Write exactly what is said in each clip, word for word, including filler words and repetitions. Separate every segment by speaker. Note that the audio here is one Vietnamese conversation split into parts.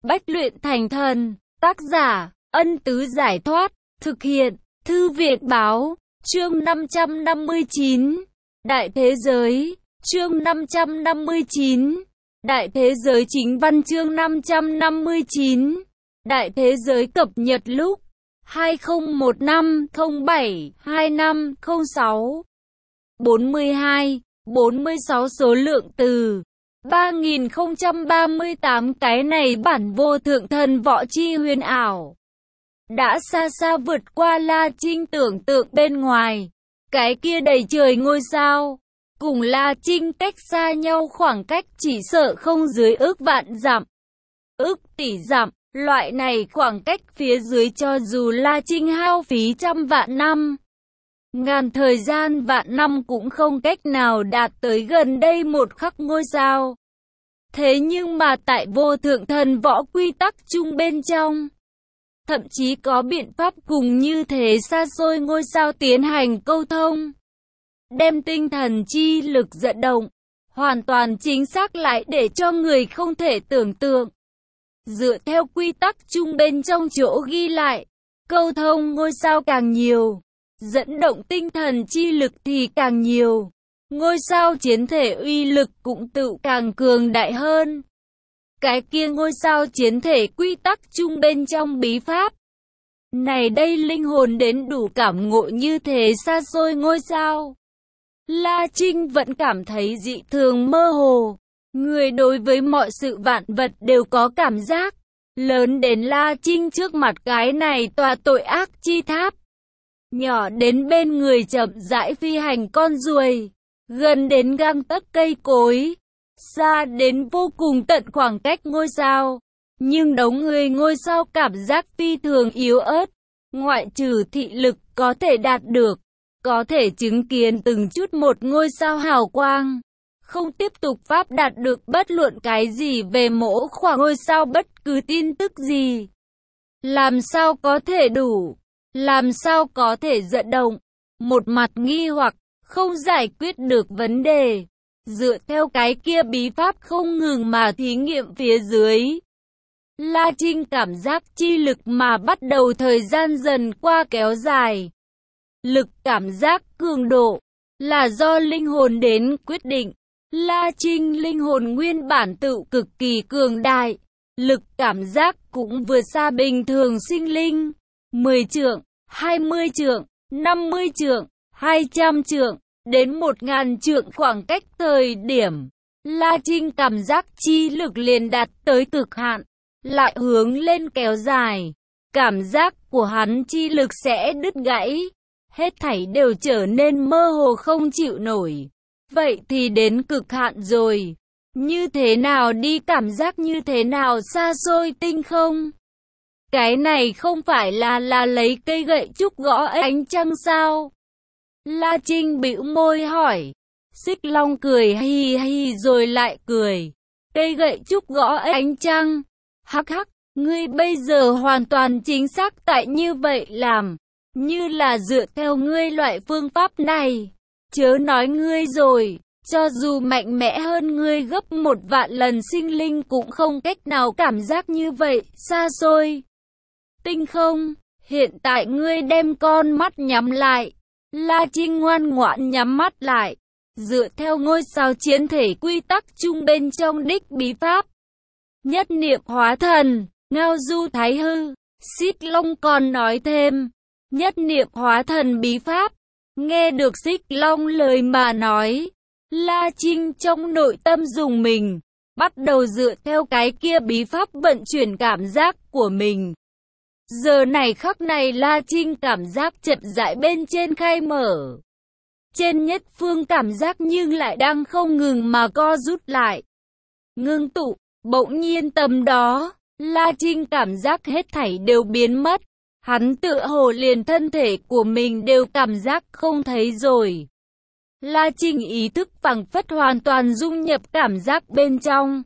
Speaker 1: Bách luyện thành thần. Tác giả, Ân Tứ Giải Thoát. Thực hiện, Thư Viện Báo. Chương năm trăm năm mươi chín. Đại thế giới. Chương năm trăm năm mươi chín. Đại thế giới chính văn. Chương năm trăm năm mươi chín. Đại thế giới cập nhật lúc hai không một năm không bảy hai năm không sáu. bốn mươi hai, bốn mươi sáu số lượng từ ba nghìn không trăm ba mươi tám. Cái này bản vô thượng thần võ chi huyền ảo đã xa xa vượt qua La Trinh tưởng tượng bên ngoài. Cái kia đầy trời ngôi sao cùng La Trinh cách xa nhau khoảng cách chỉ sợ không dưới ước vạn dặm, ước tỷ dặm. Loại này khoảng cách phía dưới cho dù La Trinh hao phí trăm vạn năm, ngàn thời gian vạn năm cũng không cách nào đạt tới gần đây một khắc ngôi sao. Thế nhưng mà tại vô thượng thần võ quy tắc chung bên trong, thậm chí có biện pháp cùng như thế xa xôi ngôi sao tiến hành câu thông, đem tinh thần chi lực dẫn động, hoàn toàn chính xác lại để cho người không thể tưởng tượng. Dựa theo quy tắc chung bên trong chỗ ghi lại, câu thông ngôi sao càng nhiều, dẫn động tinh thần chi lực thì càng nhiều, ngôi sao chiến thể uy lực cũng tự càng cường đại hơn. Cái kia ngôi sao chiến thể quy tắc chung bên trong bí pháp này đây linh hồn đến đủ cảm ngộ như thế xa xôi ngôi sao, La Trinh vẫn cảm thấy dị thường mơ hồ. Người đối với mọi sự vạn vật đều có cảm giác, lớn đến La Trinh trước mặt cái này tòa tội ác chi tháp, nhỏ đến bên người chậm rãi phi hành con ruồi, gần đến gang tấc cây cối, xa đến vô cùng tận khoảng cách ngôi sao. Nhưng đống người ngôi sao cảm giác phi thường yếu ớt, ngoại trừ thị lực có thể đạt được, có thể chứng kiến từng chút một ngôi sao hào quang, không tiếp tục pháp đạt được bất luận cái gì về mỗi khoảng ngôi sao, bất cứ tin tức gì. Làm sao có thể đủ? Làm sao có thể dẫn động? Một mặt nghi hoặc, không giải quyết được vấn đề. Dựa theo cái kia bí pháp không ngừng mà thí nghiệm phía dưới, La Trinh cảm giác chi lực mà bắt đầu thời gian dần qua kéo dài. Lực cảm giác cường độ là do linh hồn đến quyết định. La Trinh linh hồn nguyên bản tự cực kỳ cường đại, lực cảm giác cũng vượt xa bình thường sinh linh. mười trượng, hai mươi trượng, năm mươi trượng, hai trăm trượng, đến một nghìn trượng khoảng cách thời điểm, La Trinh cảm giác chi lực liền đạt tới cực hạn, lại hướng lên kéo dài. Cảm giác của hắn chi lực sẽ đứt gãy, hết thảy đều trở nên mơ hồ không chịu nổi. Vậy thì đến cực hạn rồi. Như thế nào đi, cảm giác như thế nào xa xôi tinh không? Cái này không phải là là lấy cây gậy trúc gõ ánh trăng sao? La Trinh bĩu môi hỏi. Xích Long cười hi hi rồi lại cười. Cây gậy trúc gõ ánh trăng. Hắc hắc, ngươi bây giờ hoàn toàn chính xác tại như vậy làm. Như là dựa theo ngươi loại phương pháp này. Chớ nói ngươi rồi, cho dù mạnh mẽ hơn ngươi gấp một vạn lần sinh linh cũng không cách nào cảm giác như vậy, xa xôi. Tinh không, hiện tại ngươi đem con mắt nhắm lại. La Trinh ngoan ngoãn nhắm mắt lại, dựa theo ngôi sao chiến thể quy tắc chung bên trong đích bí pháp. Nhất niệm hóa thần, ngao du thái hư. Xích Long còn nói thêm, nhất niệm hóa thần bí pháp. Nghe được Xích Long lời mà nói, La Trinh trong nội tâm rùng mình, bắt đầu dựa theo cái kia bí pháp vận chuyển cảm giác của mình. Giờ này khắc này La Trinh cảm giác chậm rãi bên trên khai mở. Trên nhất phương cảm giác nhưng lại đang không ngừng mà co rút lại, ngưng tụ. Bỗng nhiên tầm đó, La Trinh cảm giác hết thảy đều biến mất. Hắn tựa hồ liền thân thể của mình đều cảm giác không thấy rồi. La Trinh ý thức phảng phất hoàn toàn dung nhập cảm giác bên trong.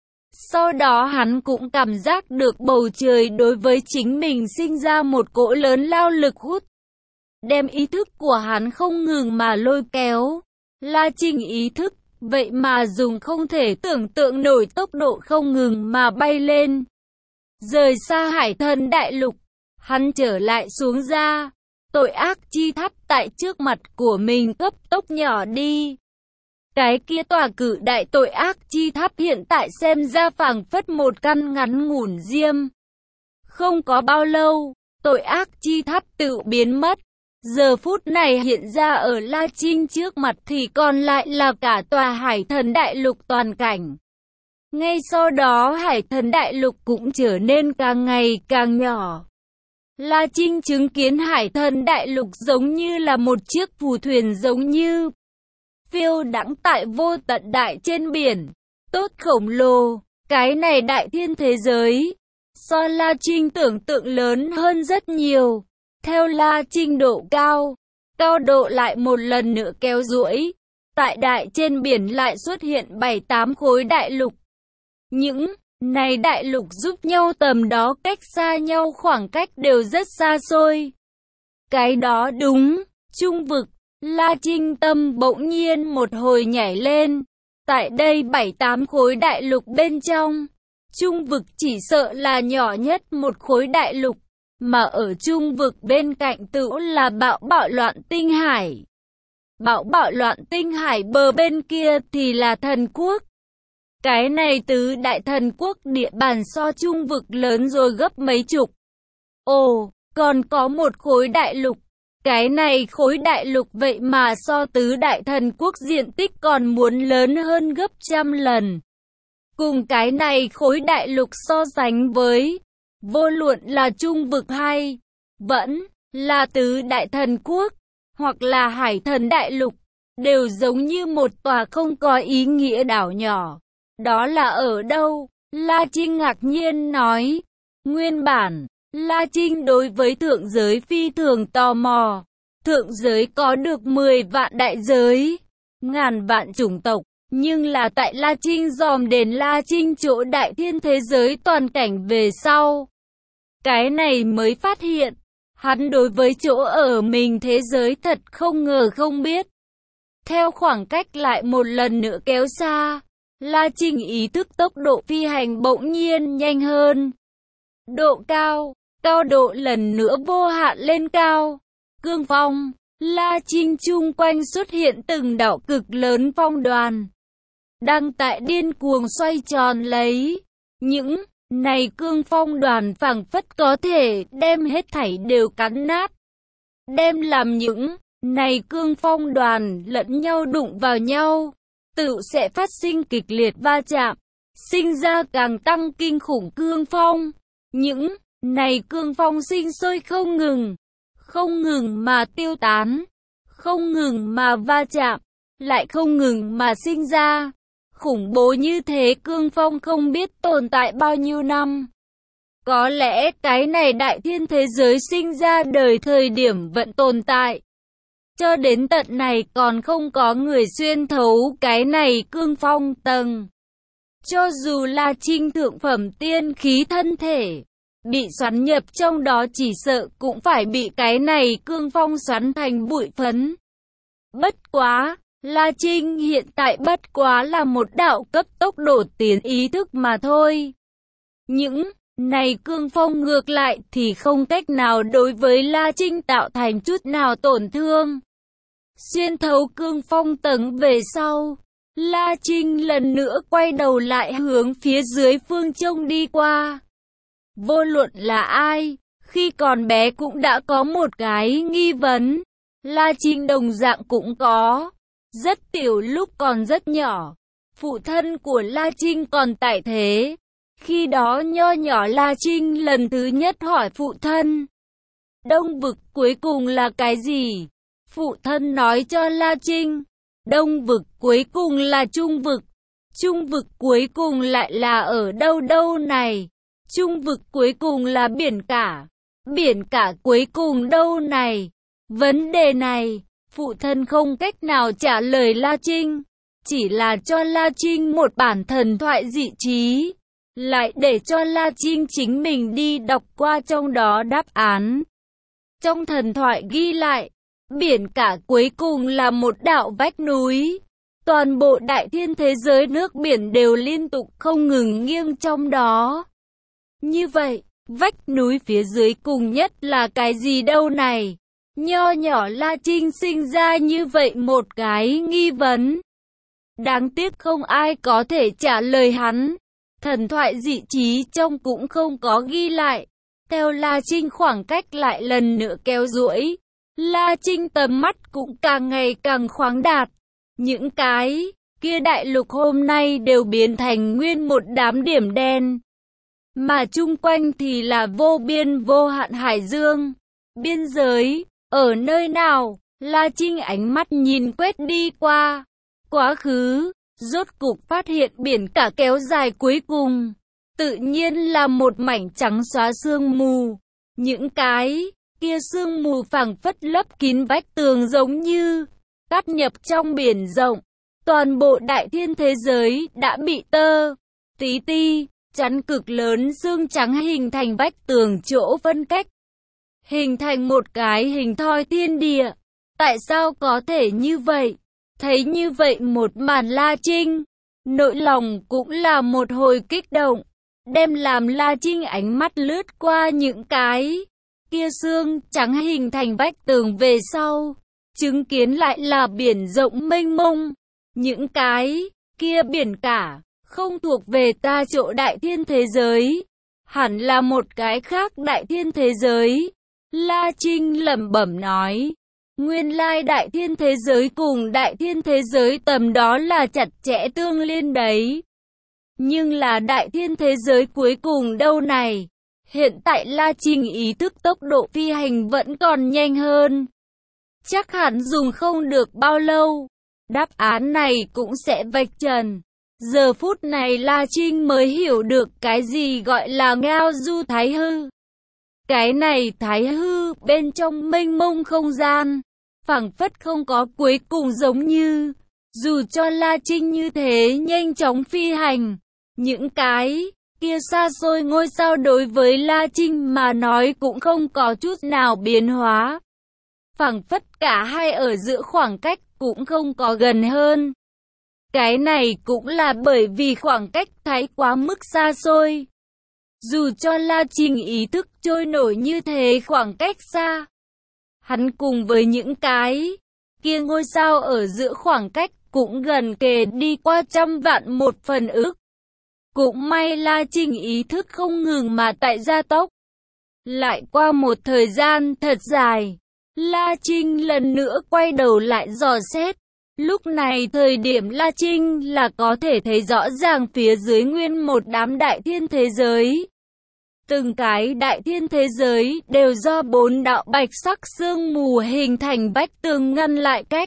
Speaker 1: Sau đó hắn cũng cảm giác được bầu trời đối với chính mình sinh ra một cỗ lớn lao lực hút, đem ý thức của hắn không ngừng mà lôi kéo. La Trinh ý thức vậy mà dùng không thể tưởng tượng nổi tốc độ không ngừng mà bay lên. Rời xa Hải Thần Đại Lục, hắn trở lại xuống ra. Tội ác chi tháp tại trước mặt của mình cấp tốc nhỏ đi. Cái kia tòa cự đại tội ác chi tháp hiện tại xem ra phảng phất một căn ngắn ngủn diêm. Không có bao lâu, tội ác chi tháp tự biến mất. Giờ phút này hiện ra ở La Trinh trước mặt thì còn lại là cả tòa Hải Thần Đại Lục toàn cảnh. Ngay sau đó Hải Thần Đại Lục cũng trở nên càng ngày càng nhỏ. La Trinh chứng kiến Hải Thần Đại Lục giống như là một chiếc phù thuyền giống như phiêu đãng tại vô tận đại trên biển. Tốt khổng lồ, cái này đại thiên thế giới. So La Trinh tưởng tượng lớn hơn rất nhiều. Theo La Trinh độ cao, cao độ lại một lần nữa kéo duỗi. Tại đại trên biển lại xuất hiện bảy tám khối đại lục. Những này đại lục giúp nhau tầm đó cách xa nhau khoảng cách đều rất xa xôi. Cái đó đúng, trung vực. La Trinh tâm bỗng nhiên một hồi nhảy lên. Tại đây bảy tám khối đại lục bên trong, trung vực chỉ sợ là nhỏ nhất một khối đại lục. Mà ở trung vực bên cạnh tự là bão bạo loạn tinh hải. Bão bạo loạn tinh hải bờ bên kia thì là thần quốc. Cái này tứ đại thần quốc địa bàn so trung vực lớn rồi gấp mấy chục. Ồ, còn có một khối đại lục. Cái này khối đại lục vậy mà so tứ đại thần quốc diện tích còn muốn lớn hơn gấp trăm lần. Cùng cái này khối đại lục so sánh với, vô luận là trung vực hay vẫn là tứ đại thần quốc, hoặc là Hải Thần Đại Lục, đều giống như một tòa không có ý nghĩa đảo nhỏ. Đó là ở đâu? La Trinh ngạc nhiên nói. Nguyên bản, La Trinh đối với thượng giới phi thường tò mò. Thượng giới có được mười vạn đại giới, ngàn vạn chủng tộc. Nhưng là tại La Trinh dòm đến La Trinh chỗ đại thiên thế giới toàn cảnh về sau. Cái này mới phát hiện, hắn đối với chỗ ở mình thế giới thật không ngờ không biết. Theo khoảng cách lại một lần nữa kéo xa, La Trinh ý thức tốc độ phi hành bỗng nhiên nhanh hơn. Độ cao, cao độ lần nữa vô hạn lên cao. Cương phong, La Trinh chung quanh xuất hiện từng đạo cực lớn phong đoàn. Đang tại điên cuồng xoay tròn lấy. Những này cương phong đoàn phảng phất có thể đem hết thảy đều cắn nát. Đem làm những này cương phong đoàn lẫn nhau đụng vào nhau, tự sẽ phát sinh kịch liệt va chạm, sinh ra càng tăng kinh khủng cương phong. Những này cương phong sinh sôi không ngừng, không ngừng mà tiêu tán, không ngừng mà va chạm, lại không ngừng mà sinh ra. Khủng bố như thế cương phong không biết tồn tại bao nhiêu năm. Có lẽ cái này đại thiên thế giới sinh ra đời thời điểm vẫn tồn tại. Cho đến tận này còn không có người xuyên thấu cái này cương phong tầng. Cho dù là Trinh thượng phẩm tiên khí thân thể, bị xoắn nhập trong đó chỉ sợ cũng phải bị cái này cương phong xoắn thành bụi phấn. Bất quá, La Trinh hiện tại bất quá là một đạo cấp tốc độ tiến ý thức mà thôi. Những này cương phong ngược lại thì không cách nào đối với La Trinh tạo thành chút nào tổn thương. Xuyên thấu cương phong tầng về sau, La Trinh lần nữa quay đầu lại hướng phía dưới phương trông đi qua. Vô luận là ai, khi còn bé cũng đã có một cái nghi vấn. La Trinh đồng dạng cũng có. Rất tiểu lúc còn rất nhỏ, phụ thân của La Trinh còn tại thế. Khi đó nho nhỏ La Trinh lần thứ nhất hỏi phụ thân, Đông vực cuối cùng là cái gì? Phụ thân nói cho La Trinh, Đông vực cuối cùng là Trung vực. Trung vực cuối cùng lại là ở đâu đâu này? Trung vực cuối cùng là biển cả. Biển cả cuối cùng đâu này? Vấn đề này, phụ thân không cách nào trả lời La Trinh. Chỉ là cho La Trinh một bản thần thoại dị trí. Lại để cho La Trinh chính mình đi đọc qua trong đó đáp án. Trong thần thoại ghi lại, biển cả cuối cùng là một đạo vách núi. Toàn bộ đại thiên thế giới nước biển đều liên tục không ngừng nghiêng trong đó. Như vậy, vách núi phía dưới cùng nhất là cái gì đâu này? Nho nhỏ La Trinh sinh ra như vậy một cái nghi vấn. Đáng tiếc không ai có thể trả lời hắn. Thần thoại dị trí trong cũng không có ghi lại. Theo La Trinh khoảng cách lại lần nữa kéo duỗi. La Trinh tầm mắt cũng càng ngày càng khoáng đạt. Những cái kia đại lục hôm nay đều biến thành nguyên một đám điểm đen. Mà chung quanh thì là vô biên vô hạn hải dương. Biên giới, ở nơi nào? La Trinh ánh mắt nhìn quét đi qua. Quá khứ, rốt cục phát hiện biển cả kéo dài cuối cùng. Tự nhiên là một mảnh trắng xóa sương mù. Những cái kia sương mù phảng phất lấp kín vách tường giống như cắt nhập trong biển rộng. Toàn bộ đại thiên thế giới đã bị tơ tí ti chắn cực lớn xương trắng hình thành vách tường chỗ phân cách, hình thành một cái hình thoi thiên địa. Tại sao có thể như vậy? Thấy như vậy một màn, La Trinh nội lòng cũng là một hồi kích động, đem làm La Trinh ánh mắt lướt qua những cái kia xương trắng hình thành vách tường về sau, chứng kiến lại là biển rộng mênh mông. Những cái kia biển cả không thuộc về ta chỗ đại thiên thế giới, hẳn là một cái khác đại thiên thế giới. La Trinh lẩm bẩm nói, nguyên lai đại thiên thế giới cùng đại thiên thế giới tầm đó là chặt chẽ tương liên đấy. Nhưng là đại thiên thế giới cuối cùng đâu này? Hiện tại La Trinh ý thức tốc độ phi hành vẫn còn nhanh hơn. Chắc hẳn dùng không được bao lâu, đáp án này cũng sẽ vạch trần. Giờ phút này La Trinh mới hiểu được cái gì gọi là ngao du thái hư. Cái này thái hư bên trong mênh mông không gian, phảng phất không có cuối cùng giống như, dù cho La Trinh như thế nhanh chóng phi hành, những cái kia xa xôi ngôi sao đối với La Trinh mà nói cũng không có chút nào biến hóa. Phảng phất cả hai ở giữa khoảng cách cũng không có gần hơn. Cái này cũng là bởi vì khoảng cách thái quá mức xa xôi. Dù cho La Trinh ý thức trôi nổi như thế khoảng cách xa, hắn cùng với những cái kia ngôi sao ở giữa khoảng cách cũng gần kề đi qua trăm vạn một phần ức. Cũng may La Trinh ý thức không ngừng mà tại gia tốc. Lại qua một thời gian thật dài, La Trinh lần nữa quay đầu lại dò xét. Lúc này thời điểm La Trinh là có thể thấy rõ ràng phía dưới nguyên một đám đại thiên thế giới. Từng cái đại thiên thế giới đều do bốn đạo bạch sắc sương mù hình thành vách tường ngăn lại cách.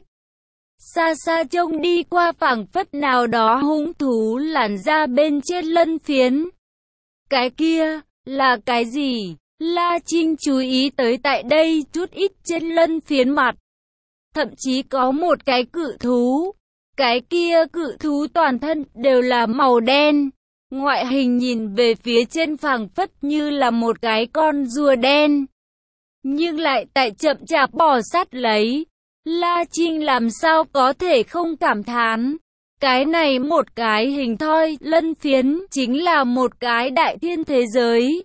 Speaker 1: Xa xa trông đi qua phảng phất nào đó hung thú làn ra bên trên lân phiến. Cái kia là cái gì? La Trinh chú ý tới tại đây chút ít trên lân phiến mặt. Thậm chí có một cái cự thú. Cái kia cự thú toàn thân đều là màu đen. Ngoại hình nhìn về phía trên phảng phất như là một cái con rùa đen. Nhưng lại tại chậm chạp bò sát lấy. La Trinh làm sao có thể không cảm thán. Cái này một cái hình thoi lân phiến chính là một cái đại thiên thế giới.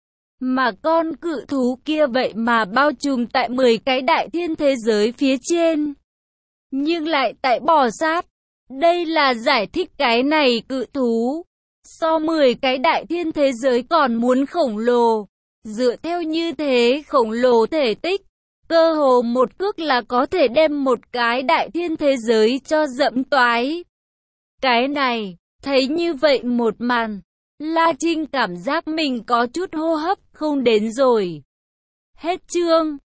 Speaker 1: Mà con cự thú kia vậy mà bao trùm tại mười cái đại thiên thế giới phía trên. Nhưng lại tại bò sát. Đây là giải thích cái này cự thú so mười cái đại thiên thế giới còn muốn khổng lồ. Dựa theo như thế khổng lồ thể tích, cơ hồ một cước là có thể đem một cái đại thiên thế giới cho dẫm toái. Cái này, thấy như vậy một màn, La Trinh cảm giác mình có chút hô hấp không đến rồi. Hết chương.